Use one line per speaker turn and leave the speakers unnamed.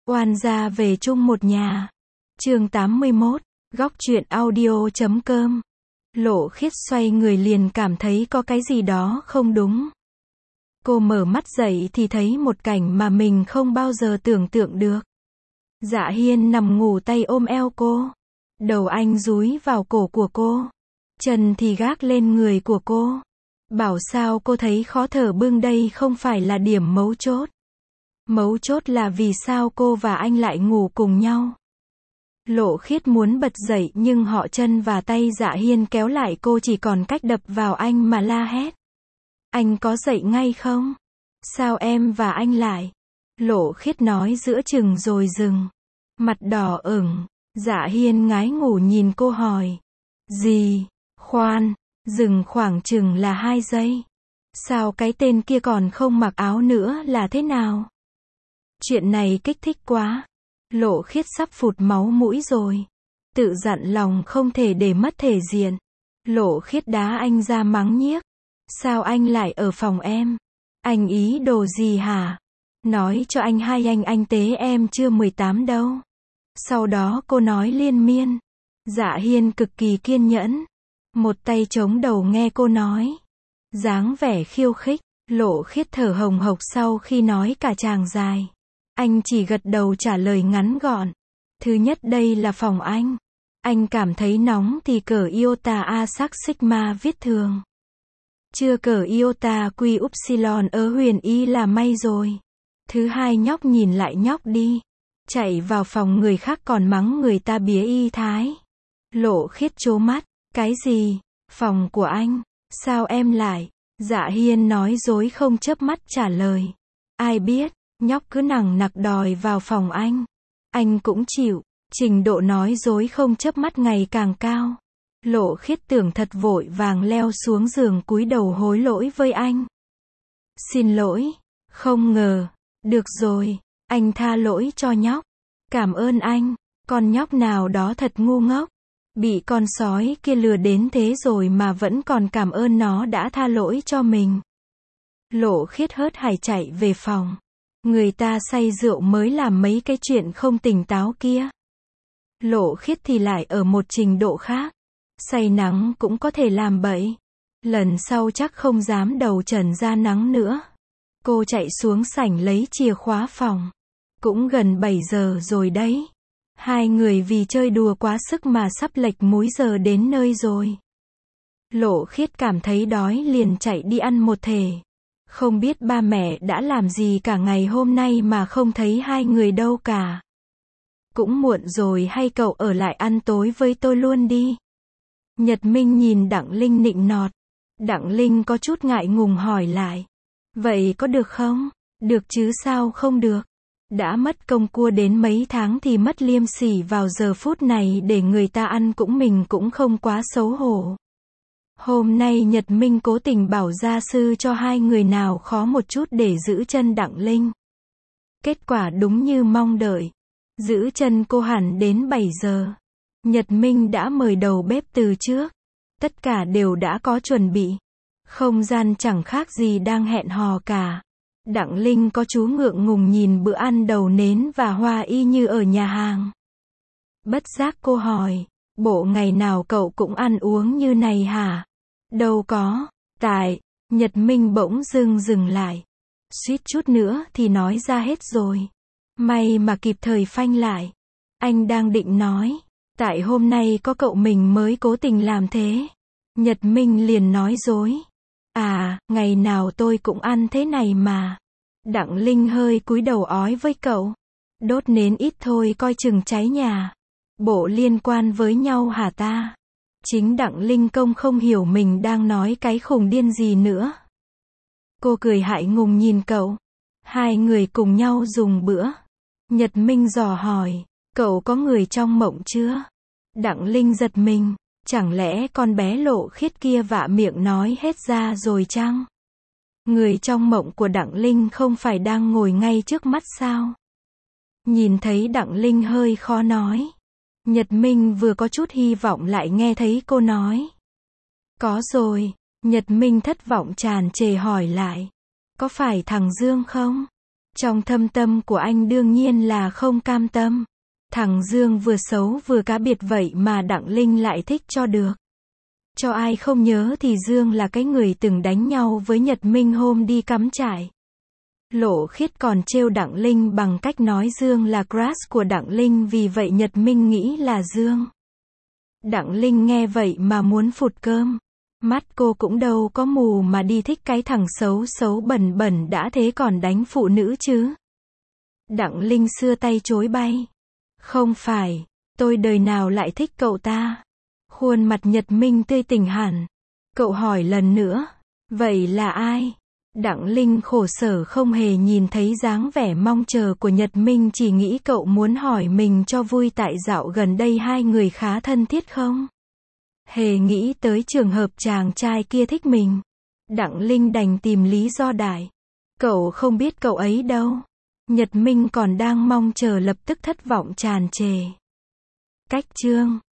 Oan gia về chung một nhà. Chương 81, góc truyện audio.com. Lộ Khiết xoay người liền cảm thấy có cái gì đó không đúng. Cô mở mắt dậy thì thấy một cảnh mà mình không bao giờ tưởng tượng được. Dạ Hiên nằm ngủ tay ôm eo cô. Đầu anh dúi vào cổ của cô. Chân thì gác lên người của cô. Bảo sao cô thấy khó thở bưng đây không phải là điểm mấu chốt. Mấu chốt là vì sao cô và anh lại ngủ cùng nhau. Lộ Khiết muốn bật dậy nhưng họ chân và tay Dạ Hiên kéo lại cô, chỉ còn cách đập vào anh mà la hét. Anh có dậy ngay không? Sao em và anh lại? Lộ Khiết nói giữa chừng rồi dừng. Mặt đỏ ửng. Dạ Hiên ngái ngủ nhìn cô hỏi. Gì? Khoan, dừng khoảng chừng là 2 giây. Sao cái tên kia còn không mặc áo nữa là thế nào? Chuyện này kích thích quá. Lộ Khiết sắp phụt máu mũi rồi. Tự dặn lòng không thể để mất thể diện. Lộ Khiết đá anh ra mắng nhiếc. Sao anh lại ở phòng em? Anh ý đồ gì hả? Nói cho anh hay anh tế em chưa 18 đâu. Sau đó cô nói liên miên. Dạ Hiên cực kỳ kiên nhẫn. Một tay chống đầu nghe cô nói. Dáng vẻ khiêu khích. Lộ Khiết thở hồng hộc sau khi nói cả tràng dài. Anh chỉ gật đầu trả lời ngắn gọn. Thứ nhất, đây là phòng anh. Anh cảm thấy nóng thì cởi iota A sắc sigma viết thường. Chưa cởi iota Q upsilon ở huyền y là may rồi. Thứ hai, nhóc nhìn lại nhóc đi. Chạy vào phòng người khác còn mắng người ta bía y thái. Lộ Khiết trố mắt. Cái gì? Phòng của anh? Sao em lại? Dạ Hiên nói dối không chớp mắt trả lời. Ai biết, nhóc cứ nằng nặc đòi vào phòng anh. Anh cũng chịu. Trình độ nói dối không chớp mắt ngày càng cao. Lộ Khiết tưởng thật vội vàng leo xuống giường cúi đầu hối lỗi với anh. Xin lỗi. Không ngờ. Được rồi. Anh tha lỗi cho nhóc. Cảm ơn anh. Con nhóc nào đó thật ngu ngốc. Bị con sói kia lừa đến thế rồi mà vẫn còn cảm ơn nó đã tha lỗi cho mình. Lộ Khiết hớt hải chạy về phòng. Người ta say rượu mới làm mấy cái chuyện không tỉnh táo kia. Lộ Khiết thì lại ở một trình độ khác. Say nắng cũng có thể làm bậy. Lần sau chắc không dám đầu trần ra nắng nữa. Cô chạy xuống sảnh lấy chìa khóa phòng. Cũng gần 7 giờ rồi đấy. Hai người vì chơi đùa quá sức mà sắp lệch múi giờ đến nơi rồi. Lộ Khiết cảm thấy đói liền chạy đi ăn một thể. Không biết ba mẹ đã làm gì cả ngày hôm nay mà không thấy hai người đâu cả. Cũng muộn rồi, hay cậu ở lại ăn tối với tôi luôn đi. Nhật Minh nhìn Đặng Linh nịnh nọt. Đặng Linh có chút ngại ngùng hỏi lại. Vậy có được không? Được chứ sao không được. Đã mất công cua đến mấy tháng thì mất liêm sỉ vào giờ phút này để người ta ăn cũng mình cũng không quá xấu hổ. Hôm nay Nhật Minh cố tình bảo gia sư cho hai người nào khó một chút để giữ chân Đặng Linh. Kết quả đúng như mong đợi. Giữ chân cô hẳn đến 7 giờ. Nhật Minh đã mời đầu bếp từ trước. Tất cả đều đã có chuẩn bị. Không gian chẳng khác gì đang hẹn hò cả. Đặng Linh có chú ngượng ngùng nhìn bữa ăn đầu nến và hoa y như ở nhà hàng. Bất giác cô hỏi, bộ ngày nào cậu cũng ăn uống như này hả? Đâu có, tại, Nhật Minh bỗng dừng lại. Suýt chút nữa thì nói ra hết rồi. May mà kịp thời phanh lại. Anh đang định nói, tại hôm nay có cậu mình mới cố tình làm thế. Nhật Minh liền nói dối. À, ngày nào tôi cũng ăn thế này mà. Đặng Linh hơi cúi đầu ói với cậu. Đốt nến ít thôi coi chừng cháy nhà. Bộ liên quan với nhau hả ta? Chính Đặng Linh công không hiểu mình đang nói cái khùng điên gì nữa. Cô cười hại ngùng nhìn cậu. Hai người cùng nhau dùng bữa. Nhật Minh dò hỏi, cậu có người trong mộng chưa? Đặng Linh giật mình. Chẳng lẽ con bé Lộ Khiết kia vạ miệng nói hết ra rồi chăng? Người trong mộng của Đặng Linh không phải đang ngồi ngay trước mắt sao? Nhìn thấy Đặng Linh hơi khó nói. Nhật Minh vừa có chút hy vọng lại nghe thấy cô nói. Có rồi. Nhật Minh thất vọng tràn trề hỏi lại. Có phải thằng Dương không? Trong thâm tâm của anh đương nhiên là không cam tâm. Thằng Dương vừa xấu vừa cá biệt vậy mà Đặng Linh lại thích cho được. Cho ai không nhớ thì Dương là cái người từng đánh nhau với Nhật Minh hôm đi cắm trại. Lộ Khiết còn trêu Đặng Linh bằng cách nói Dương là crush của Đặng Linh, vì vậy Nhật Minh nghĩ là Dương. Đặng Linh nghe vậy mà muốn phụt cơm. Mắt cô cũng đâu có mù mà đi thích cái thằng xấu xấu bẩn bẩn đã thế còn đánh phụ nữ chứ. Đặng Linh xưa tay chối bay. Không phải, tôi đời nào lại thích cậu ta. Khuôn mặt Nhật Minh tươi tỉnh hẳn. Cậu hỏi lần nữa, vậy là ai? Đặng Linh khổ sở không hề nhìn thấy dáng vẻ mong chờ của Nhật Minh, chỉ nghĩ cậu muốn hỏi mình cho vui tại dạo gần đây hai người khá thân thiết không? Hề nghĩ tới trường hợp chàng trai kia thích mình. Đặng Linh đành tìm lý do đại. Cậu không biết cậu ấy đâu. Nhật Minh còn đang mong chờ lập tức thất vọng tràn trề. Cách chương